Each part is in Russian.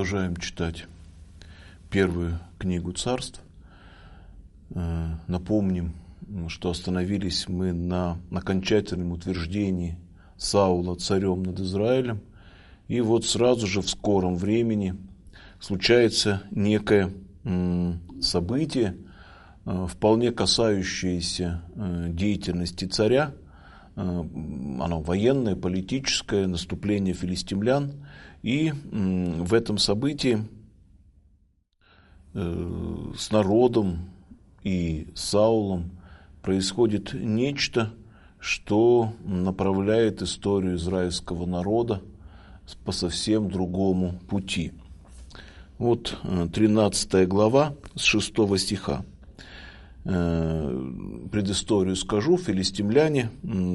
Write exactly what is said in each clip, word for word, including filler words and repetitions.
Продолжаем читать первую книгу Царств. Напомним, что остановились мы на окончательном утверждении Саула царем над Израилем. И вот сразу же в скором времени случается некое событие, вполне касающееся деятельности царя. Оно военное, политическое, наступление филистимлян. И в этом событии с народом и Саулом происходит нечто, что направляет историю израильского народа по совсем другому пути. Вот тринадцатая глава с шестого стиха. Предысторию скажу. Филистимляне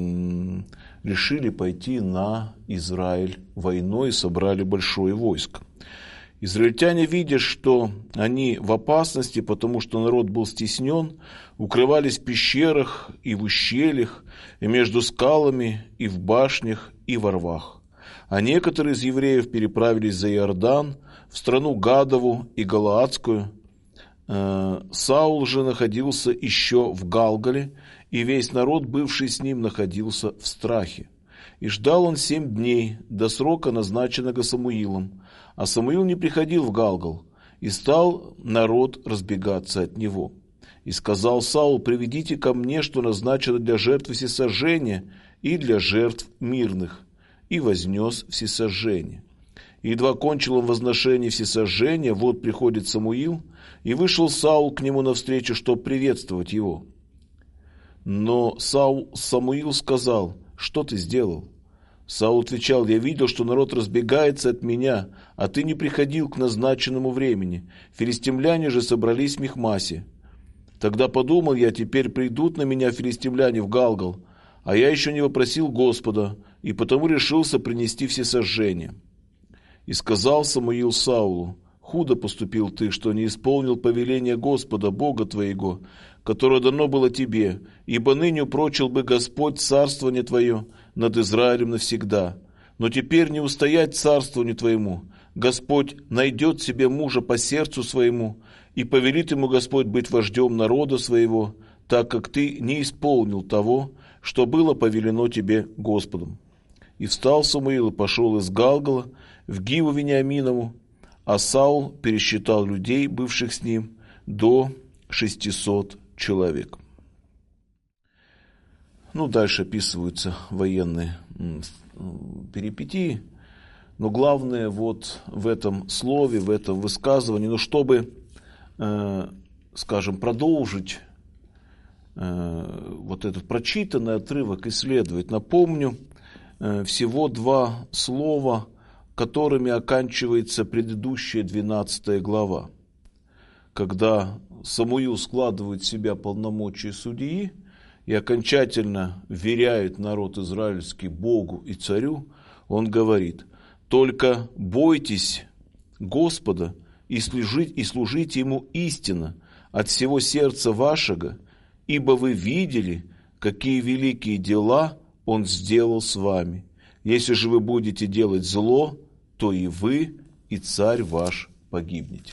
решили пойти на Израиль войной и собрали большое войско. Израильтяне, видя, что они в опасности, потому что народ был стеснен, укрывались в пещерах и в ущельях, и между скалами, и в башнях, и во рвах. А некоторые из евреев переправились за Иордан, в страну Гадову и Галаадскую. Саул же находился еще в Галгале, и весь народ, бывший с ним, находился в страхе. И ждал он семь дней до срока, назначенного Самуилом. А Самуил не приходил в Галгал, и стал народ разбегаться от него. И сказал Саул: приведите ко мне, что назначено для жертвы всесожжения и для жертв мирных. И вознес всесожжение. И едва кончил он возношение всесожжения, вот приходит Самуил, и вышел Саул к нему навстречу, чтобы приветствовать его. Но Саул, Самуил сказал: что ты сделал? Саул отвечал: я видел, что народ разбегается от меня, а ты не приходил к назначенному времени. Филистимляне же собрались в Михмасе. Тогда подумал я: теперь придут на меня филистимляне в Галгал, а я еще не вопросил Господа, и потому решился принести всесожжение. И сказал Самуил Саулу: худо поступил ты, что не исполнил повеление Господа, Бога твоего, которое дано было тебе, ибо ныне упрочил бы Господь царствование твое над Израилем навсегда. Но теперь не устоять царствованию твоему. Господь найдет себе мужа по сердцу своему, и повелит ему Господь быть вождем народа своего, так как ты не исполнил того, что было повелено тебе Господом. И встал Самуил и пошел из Галгала в Гиву Вениаминову, а Саул пересчитал людей, бывших с ним, до шестисот человек. Ну, дальше описываются военные перипетии, но главное вот в этом слове, в этом высказывании, ну, чтобы, э, скажем, продолжить э, вот этот прочитанный отрывок, исследовать, напомню э, всего два слова, которыми оканчивается предыдущая двенадцатая глава, когда Самуил складывает в себя полномочия судьи и окончательно вверяет народ израильский Богу и царю. Он говорит: только бойтесь Господа и служите, и служите Ему истинно от всего сердца вашего, ибо вы видели, какие великие дела Он сделал с вами. Если же вы будете делать зло, то и вы, и царь ваш погибнете.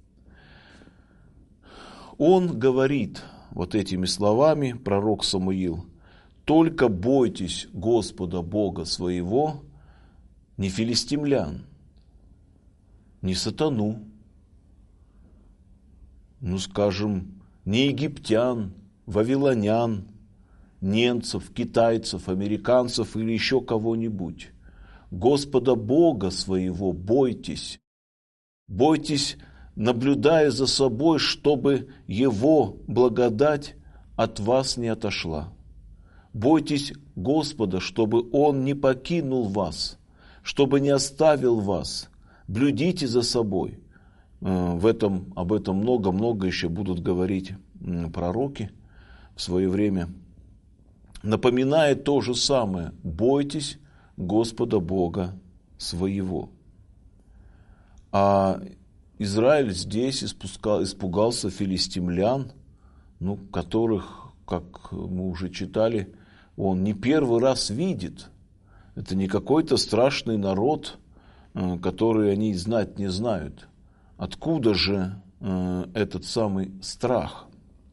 Он говорит вот этими словами, пророк Самуил: только бойтесь Господа Бога своего, не филистимлян, не сатану, ну, скажем, не египтян, вавилонян, немцев, китайцев, американцев или еще кого-нибудь. Господа Бога своего бойтесь. Бойтесь, наблюдая за собой, чтобы Его благодать от вас не отошла. Бойтесь Господа, чтобы Он не покинул вас, чтобы не оставил вас. Блюдите за собой. В этом, об этом много-много еще будут говорить пророки в свое время. Напоминая то же самое: бойтесь Господа Бога своего. А Израиль здесь испускал, испугался филистимлян, ну, которых, как мы уже читали, он не первый раз видит. Это не какой-то страшный народ, которые они знать не знают. Откуда же этот самый страх?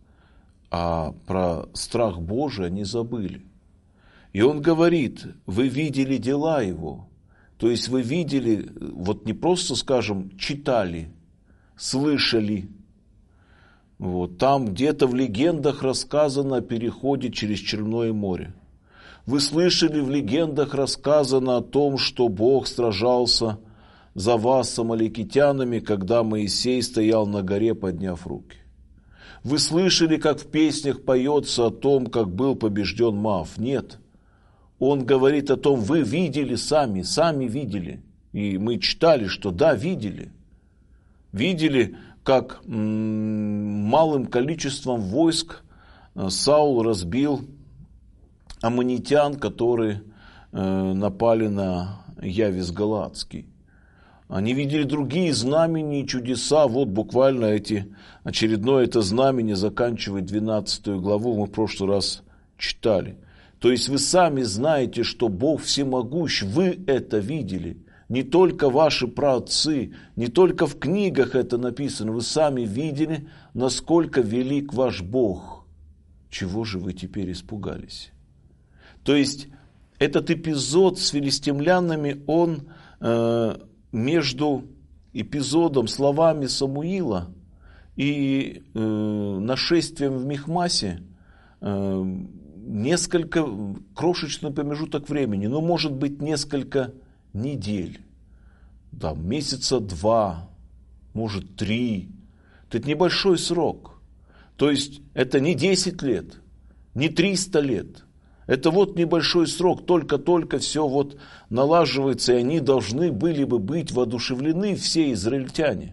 А про страх Божий они забыли. И он говорит: вы видели дела его. То есть вы видели, вот не просто, скажем, читали, слышали. Вот, там где-то в легендах рассказано о переходе через Черное море. Вы слышали, в легендах рассказано о том, что Бог сражался за вас с амаликитянами, когда Моисей стоял на горе, подняв руки. Вы слышали, как в песнях поется о том, как был побежден Моав? Нет. Он говорит о том, вы видели сами, сами видели. И мы читали, что да, видели. Видели, как м- малым количеством войск Саул разбил аммонитян, которые э, напали на Явес Галаадский. Они видели другие знамения и чудеса. Вот буквально эти, очередное это знамение заканчивает двенадцатую главу, мы в прошлый раз читали. То есть вы сами знаете, что Бог всемогущ, вы это видели. Не только ваши праотцы, не только в книгах это написано, вы сами видели, насколько велик ваш Бог. Чего же вы теперь испугались? То есть этот эпизод с филистимлянами, он э, между эпизодом, словами Самуила и э, нашествием в Михмасе э, несколько, крошечный промежуток времени, ну, может быть, несколько недель, да, месяца два, может, три. Это небольшой срок. То есть это не десять лет, не триста лет. Это вот небольшой срок, только-только все вот налаживается, и они должны были бы быть воодушевлены, все израильтяне.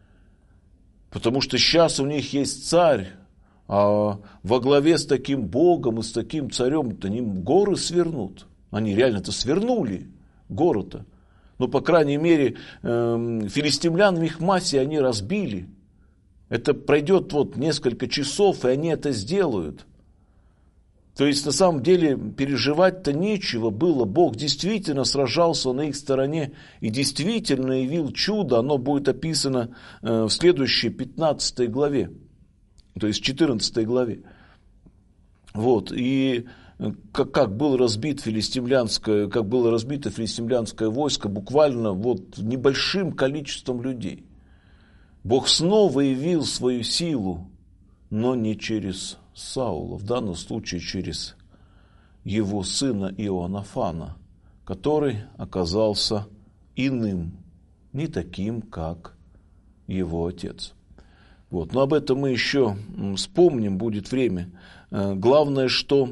Потому что сейчас у них есть царь, а во главе с таким Богом и с таким царем-то они горы свернут. Они реально-то свернули горы-то. Но, по крайней мере, филистимлян в Михмасе они разбили. Это пройдет вот несколько часов, и они это сделают. То есть, на самом деле, переживать-то нечего было. Бог действительно сражался на их стороне и действительно явил чудо. Оно будет описано в следующей пятнадцатой главе, то есть четырнадцатой главе. Вот. И как, как, был разбит филистимлянское, как было разбито филистимлянское войско буквально вот небольшим количеством людей. Бог снова явил свою силу, но не через Саула, в данном случае через его сына Иоаннафана, который оказался иным, не таким, как его отец. Вот. Но об этом мы еще вспомним, будет время. Главное, что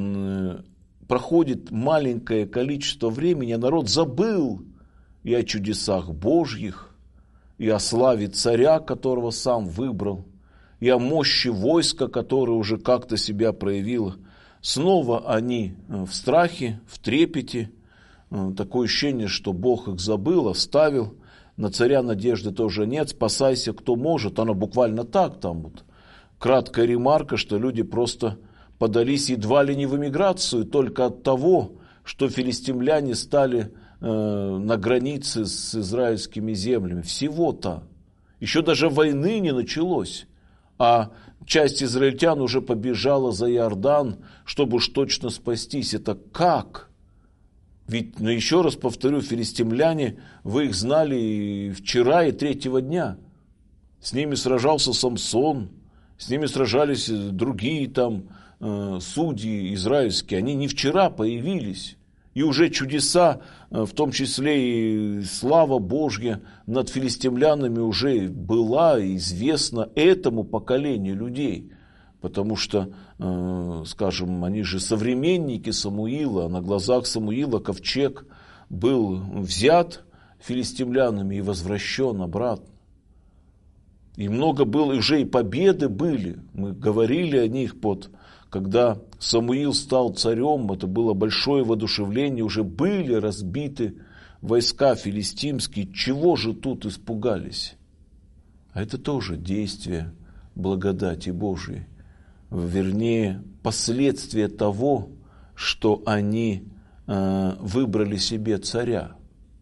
проходит маленькое количество времени, а народ забыл и о чудесах Божьих, и о славе царя, которого сам выбрал, и о мощи войска, которое уже как-то себя проявило. Снова они в страхе, в трепете. Такое ощущение, что Бог их забыл, оставил. На царя надежды тоже нет. Спасайся, кто может. Оно буквально так там вот. Краткая ремарка, что люди просто подались едва ли не в эмиграцию только от того, что филистимляне стали э, на границе с израильскими землями. Всего-то. Еще даже войны не началось. А часть израильтян уже побежала за Иордан, чтобы уж точно спастись. Это как? Ведь, ну еще раз повторю, филистимляне, вы их знали и вчера, и третьего дня. С ними сражался Самсон, с ними сражались другие там э, судьи израильские. Они не вчера появились. И уже чудеса, в том числе и слава Божья над филистимлянами уже была известна этому поколению людей. Потому что, скажем, они же современники Самуила, на глазах Самуила ковчег был взят филистимлянами и возвращен обратно. И много было, уже и победы были, мы говорили о них под... Когда Самуил стал царем, это было большое воодушевление, уже были разбиты войска филистимские. Чего же тут испугались? А это тоже действие благодати Божией. Вернее, последствия того, что они э, выбрали себе царя.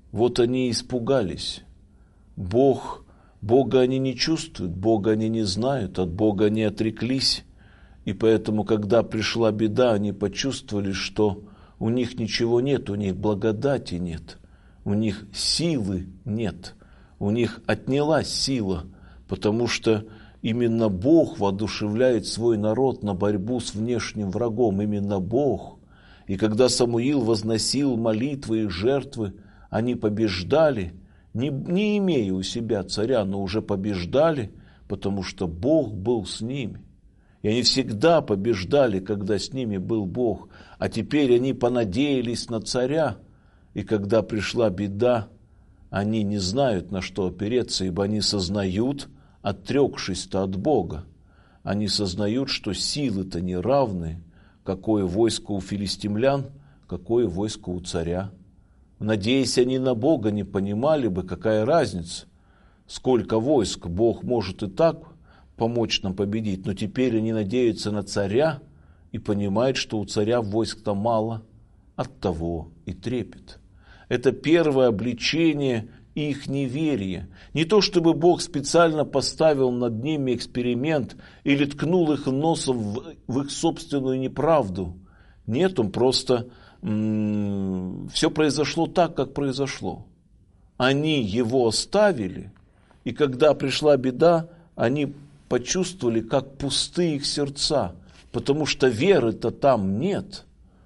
Вот они испугались. Бог, Бога они не чувствуют, Бога они не знают, от Бога они отреклись. И поэтому, когда пришла беда, они почувствовали, что у них ничего нет, у них благодати нет, у них силы нет, у них отнялась сила, потому что именно Бог воодушевляет свой народ на борьбу с внешним врагом, именно Бог. И когда Самуил возносил молитвы и жертвы, они побеждали, не, не имея у себя царя, но уже побеждали, потому что Бог был с ними. И они всегда побеждали, когда с ними был Бог. А теперь они понадеялись на царя, и когда пришла беда, они не знают, на что опереться, ибо они сознают, отрекшись-то от Бога, они сознают, что силы-то не равны, какое войско у филистимлян, какое войско у царя. Надеясь они на Бога, не понимали бы, какая разница, сколько войск. Бог может и так помочь нам победить, но теперь они надеются на царя и понимают, что у царя войск-то мало, оттого и трепет. Это первое обличение их неверия. Не то, чтобы Бог специально поставил над ними эксперимент или ткнул их носом в, в их собственную неправду. Нет, Он просто... М- все произошло так, как произошло. Они Его оставили, и когда пришла беда, они почувствовали, как пусты их сердца, потому что веры-то там нет.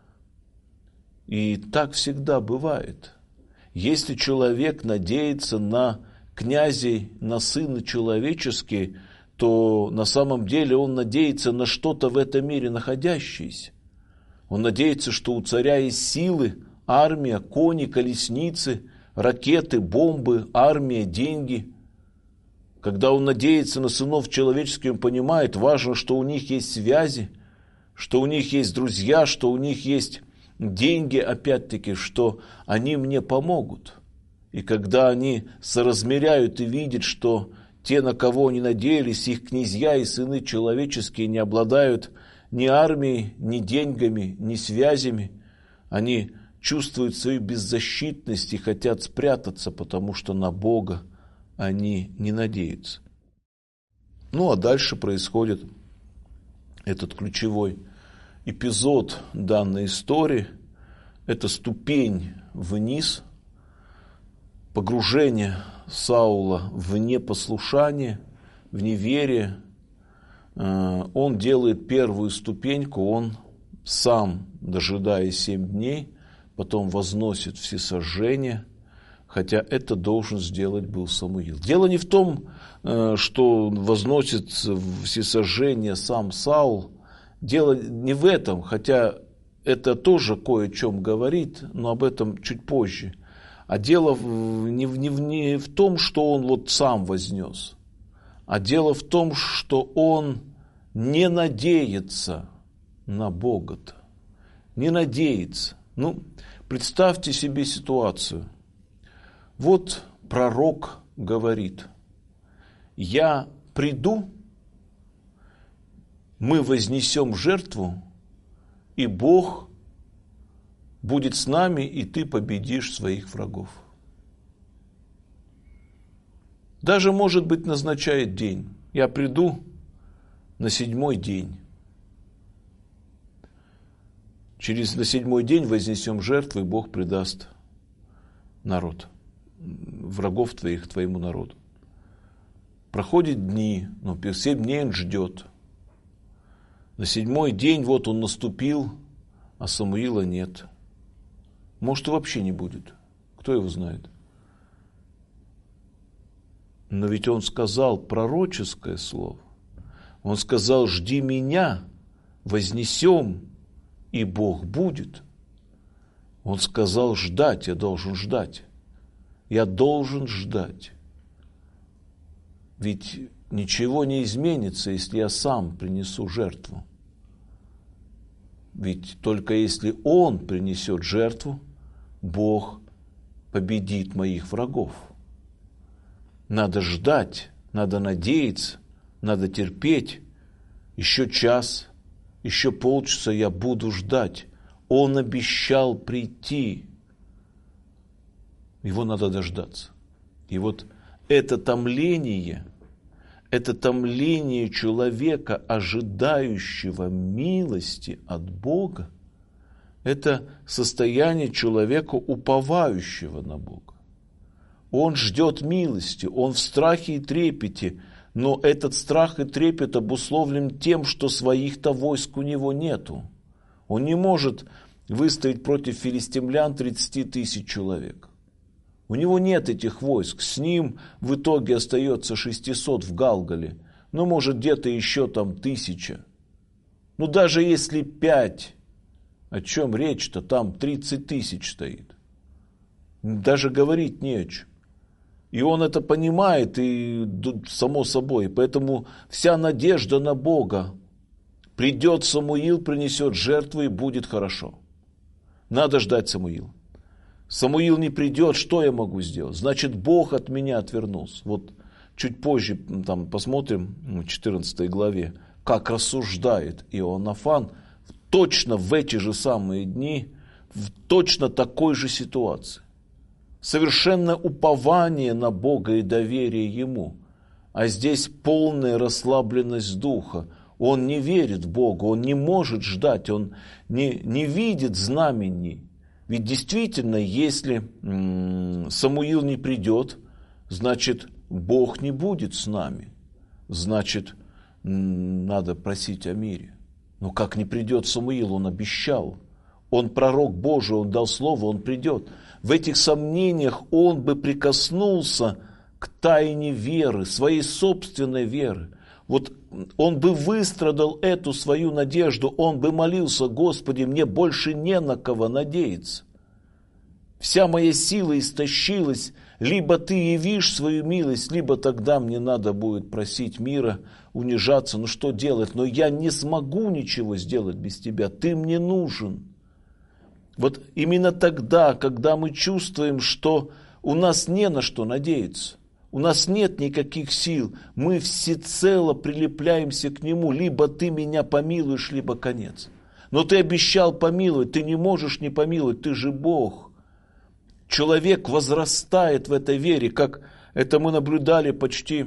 И так всегда бывает. Если человек надеется на князей, на сына человеческие, то на самом деле он надеется на что-то в этом мире находящееся. Он надеется, что у царя есть силы, армия, кони, колесницы, ракеты, бомбы, армия, деньги. Когда он надеется на сынов человеческих, он понимает, важно, что у них есть связи, что у них есть друзья, что у них есть деньги, опять-таки, что они мне помогут. И когда они соразмеряют и видят, что те, на кого они надеялись, их князья и сыны человеческие, не обладают ни армией, ни деньгами, ни связями, они чувствуют свою беззащитность и хотят спрятаться, потому что на Бога они не надеются. Ну, а дальше происходит этот ключевой эпизод данной истории. Это ступень вниз, погружение Саула в непослушание, в неверие. Он делает первую ступеньку, он сам, дожидаясь семь дней, потом возносит всесожжение, хотя это должен сделать был Самуил. Дело не в том, что возносит всесожжение сам Саул, дело не в этом, хотя это тоже кое о чем говорит, но об этом чуть позже. А дело не в, не в, не в том, что он вот сам вознес, а дело в том, что он не надеется на Бога-то, не надеется. Ну, представьте себе ситуацию. Вот пророк говорит: я приду, мы вознесем жертву, и Бог будет с нами, и ты победишь своих врагов. Даже, может быть, назначает день. Я приду на седьмой день. Через на седьмой день вознесем жертву, и Бог предаст народ, врагов твоих, твоему народу. Проходят дни, но семь дней он ждет. На седьмой день вот он наступил, а Самуила нет. Может, и вообще не будет. Кто его знает? Но ведь он сказал пророческое слово. Он сказал: жди меня, вознесем, и Бог будет. Он сказал ждать, я должен ждать. Я должен ждать. Ведь ничего не изменится, если я сам принесу жертву. Ведь только если Он принесет жертву, Бог победит моих врагов. Надо ждать, надо надеяться, надо терпеть. Еще час, еще полчаса я буду ждать. Он обещал прийти. Его надо дождаться. И вот это томление, это томление человека, ожидающего милости от Бога, это состояние человека, уповающего на Бога. Он ждет милости, он в страхе и трепете, но этот страх и трепет обусловлен тем, что своих-то войск у него нету. Он не может выстоять против филистимлян тридцать тысяч человек. У него нет этих войск, с ним в итоге остается шестьсот в Галгале, ну, может, где-то еще там тысяча. Ну, даже если пять, о чем речь-то, там тридцать тысяч стоит. Даже говорить не о чем. И он это понимает, и само собой, поэтому вся надежда на Бога. Придет Самуил, принесет жертву, и будет хорошо. Надо ждать Самуила. Самуил не придет, что я могу сделать? Значит, Бог от меня отвернулся. Вот чуть позже там посмотрим в четырнадцатой главе, как рассуждает Иоаннафан точно в эти же самые дни, в точно такой же ситуации. Совершенное упование на Бога и доверие Ему. А здесь полная расслабленность духа. Он не верит в Бога, он не может ждать, он не, не видит знамений. Ведь действительно, если Самуил не придет, значит, Бог не будет с нами. Значит, надо просить о мире. Но как не придет Самуил, он обещал. Он пророк Божий, он дал слово, он придет. В этих сомнениях он бы прикоснулся к тайне веры, своей собственной веры. Вот он бы выстрадал эту свою надежду, он бы молился: Господи, мне больше не на кого надеяться. Вся моя сила истощилась, либо Ты явишь свою милость, либо тогда мне надо будет просить мира, унижаться, ну что делать, но я не смогу ничего сделать без Тебя, Ты мне нужен. Вот именно тогда, когда мы чувствуем, что у нас не на что надеяться, у нас нет никаких сил, мы всецело прилепляемся к Нему, либо Ты меня помилуешь, либо конец. Но Ты обещал помиловать, Ты не можешь не помиловать, Ты же Бог. Человек возрастает в этой вере, как это мы наблюдали почти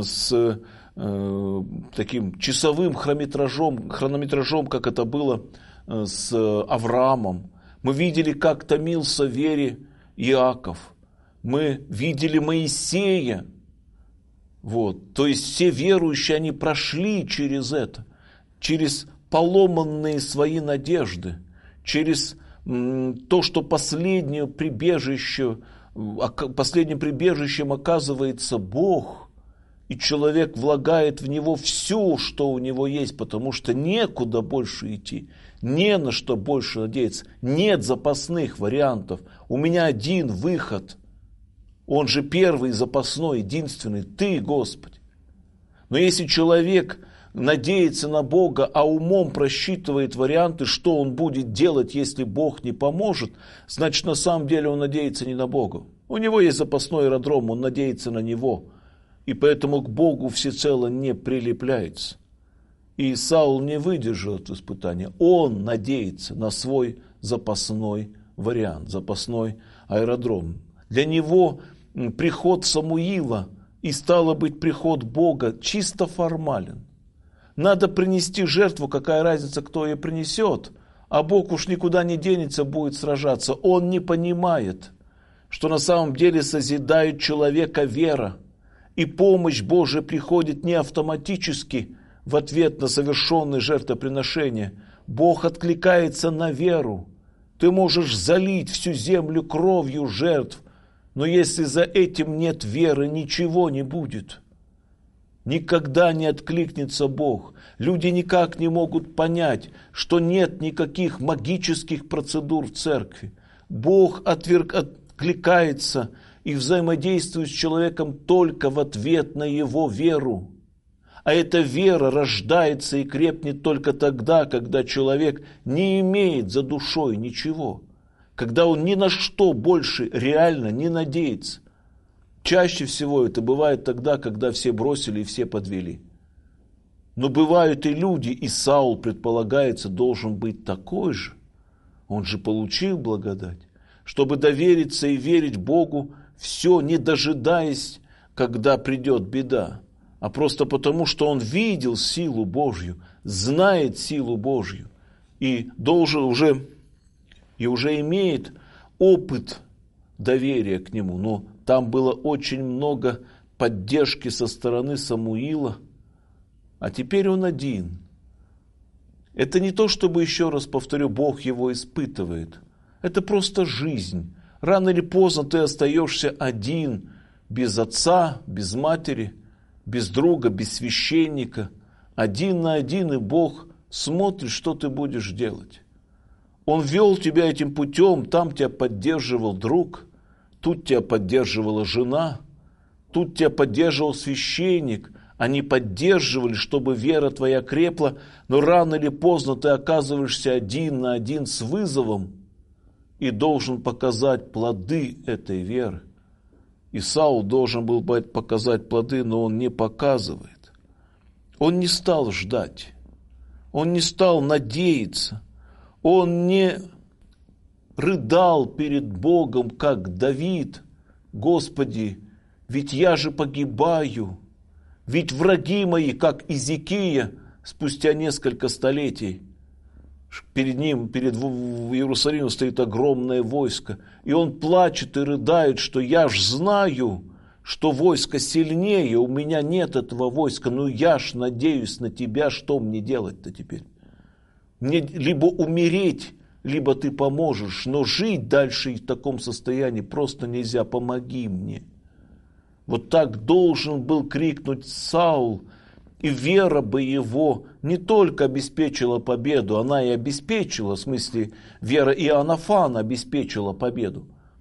с э, таким часовым хронометражом, хронометражом, как это было с Авраамом. Мы видели, как томился в вере Иаков. Мы видели Моисея. Вот. То есть все верующие, они прошли через это, через поломанные свои надежды, через м, то, что последнее прибежище, последним прибежищем оказывается Бог, и человек влагает в него все, что у него есть, потому что некуда больше идти. Не на что больше надеяться. Нет запасных вариантов. У меня один выход. Он же первый, запасной, единственный. Ты, Господи. Но если человек надеется на Бога, а умом просчитывает варианты, что он будет делать, если Бог не поможет, значит, на самом деле он надеется не на Бога. У него есть запасной аэродром, он надеется на него. И поэтому к Богу всецело не прилепляется. И Саул не выдержал это испытание. Он надеется на свой запасной вариант, запасной аэродром. Для него приход Самуила и, стало быть, приход Бога чисто формален. Надо принести жертву, какая разница, кто ее принесет, а Бог уж никуда не денется, будет сражаться. Он не понимает, что на самом деле созидает человека вера, и помощь Божия приходит не автоматически, в ответ на совершенное жертвоприношение. Бог откликается на веру. Ты можешь залить всю землю кровью жертв, но если за этим нет веры, ничего не будет. Никогда не откликнется Бог. Люди никак не могут понять, что нет никаких магических процедур в церкви. Бог отверг, откликается и взаимодействует с человеком только в ответ на его веру. А эта вера рождается и крепнет только тогда, когда человек не имеет за душой ничего. Когда он ни на что больше реально не надеется. Чаще всего это бывает тогда, когда все бросили и все подвели. Но бывают и люди, и Саул, предполагается, должен быть такой же. Он же получил благодать. чтобы довериться и верить Богу, все не дожидаясь, когда придет беда, а просто потому, что он видел силу Божью, знает силу Божью и должен уже, и уже имеет опыт доверия к нему. Но там было очень много поддержки со стороны Самуила, а теперь он один. Это не то, чтобы, еще раз повторю, Бог его испытывает. Это просто жизнь. Рано или поздно ты остаешься один, без отца, без матери, без друга, без священника. Один на один, и Бог смотрит, что ты будешь делать. Он вел тебя этим путем, там тебя поддерживал друг, тут тебя поддерживала жена, тут тебя поддерживал священник. Они поддерживали, чтобы вера твоя крепла, но рано или поздно ты оказываешься один на один с вызовом и должен показать плоды этой веры. И Саул должен был показать плоды, но он не показывает. Он не стал ждать, он не стал надеяться, он не рыдал перед Богом, как Давид: «Господи, ведь я же погибаю, ведь враги мои, как Иезекия, спустя несколько столетий». Перед ним, перед Иерусалимом стоит огромное войско, и он плачет и рыдает, что я ж знаю, что войско сильнее, у меня нет этого войска, но я ж надеюсь на тебя, что мне делать-то теперь? Мне либо умереть, либо ты поможешь, но жить дальше в таком состоянии просто нельзя, помоги мне. Вот так должен был крикнуть Саул, и вера бы его не только обеспечила победу, она и обеспечила, в смысле, вера Иоаннафана обеспечила победу.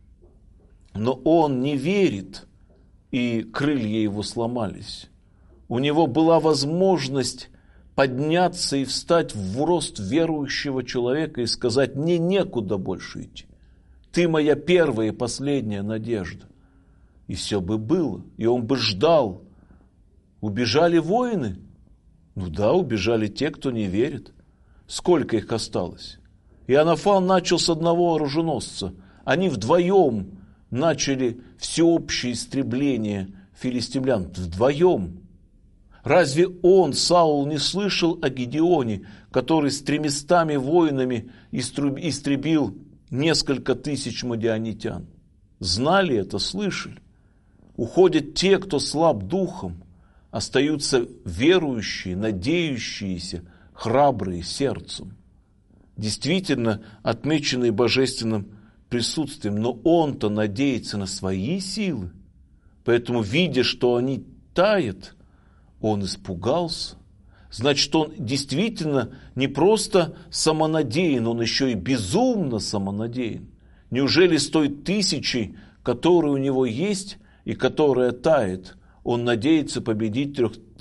Но он не верит, и крылья его сломались. У него была возможность подняться и встать в рост верующего человека и сказать: мне некуда больше идти. Ты моя первая и последняя надежда. И все бы было, и он бы ждал. Убежали воины? Ну да, убежали те, кто не верит. Сколько их осталось? Иоаннафан начал с одного оруженосца. Они вдвоем начали всеобщее истребление филистимлян. Вдвоем. Разве он, Саул, не слышал о Гедеоне, который с тремястами воинами истребил несколько тысяч мадианитян? Знали это, слышали? Уходят те, кто слаб духом, остаются верующие, надеющиеся, храбрые сердцем, действительно отмеченные божественным присутствием, но он-то надеется на свои силы, поэтому, видя, что они тают, он испугался. Значит, он действительно не просто самонадеян, он еще и безумно самонадеян. Неужели с той тысячей, которая у него есть и которая тает, он надеется победить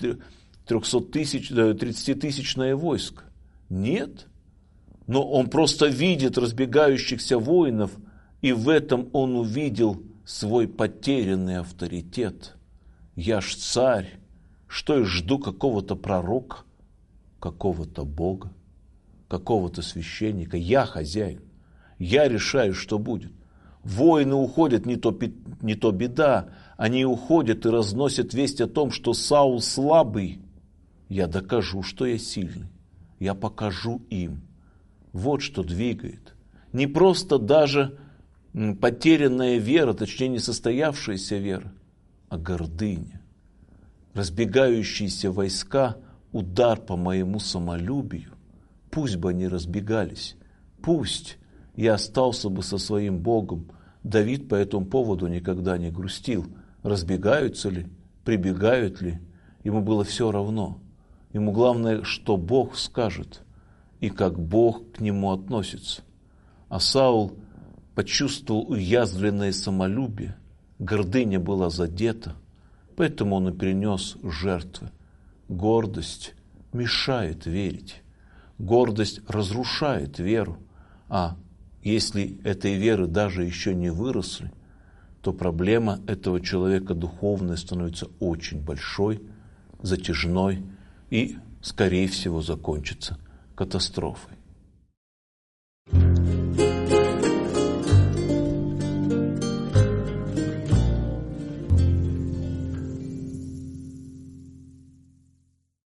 тридцатитысячное войско? Нет. Но он просто видит разбегающихся воинов, и в этом он увидел свой потерянный авторитет. Я ж царь, что я жду какого-то пророка, какого-то Бога, какого-то священника. Я хозяин, я решаю, что будет. Воины уходят, не то, не то беда, они уходят и разносят весть о том, что Саул слабый. Я докажу, что я сильный, я покажу им. Вот что двигает. Не просто даже потерянная вера, точнее несостоявшаяся вера, а гордыня. Разбегающиеся войска – удар по моему самолюбию. Пусть бы они разбегались, пусть я остался бы со своим Богом. Давид по этому поводу никогда не грустил. Разбегаются ли, прибегают ли, ему было все равно. Ему главное, что Бог скажет и как Бог к нему относится. А Саул почувствовал уязвленное самолюбие, гордыня была задета, поэтому он и принес жертвы. Гордость мешает верить, гордость разрушает веру, а если этой веры даже еще не выросли, то проблема этого человека духовная становится очень большой, затяжной и, скорее всего, закончится катастрофой.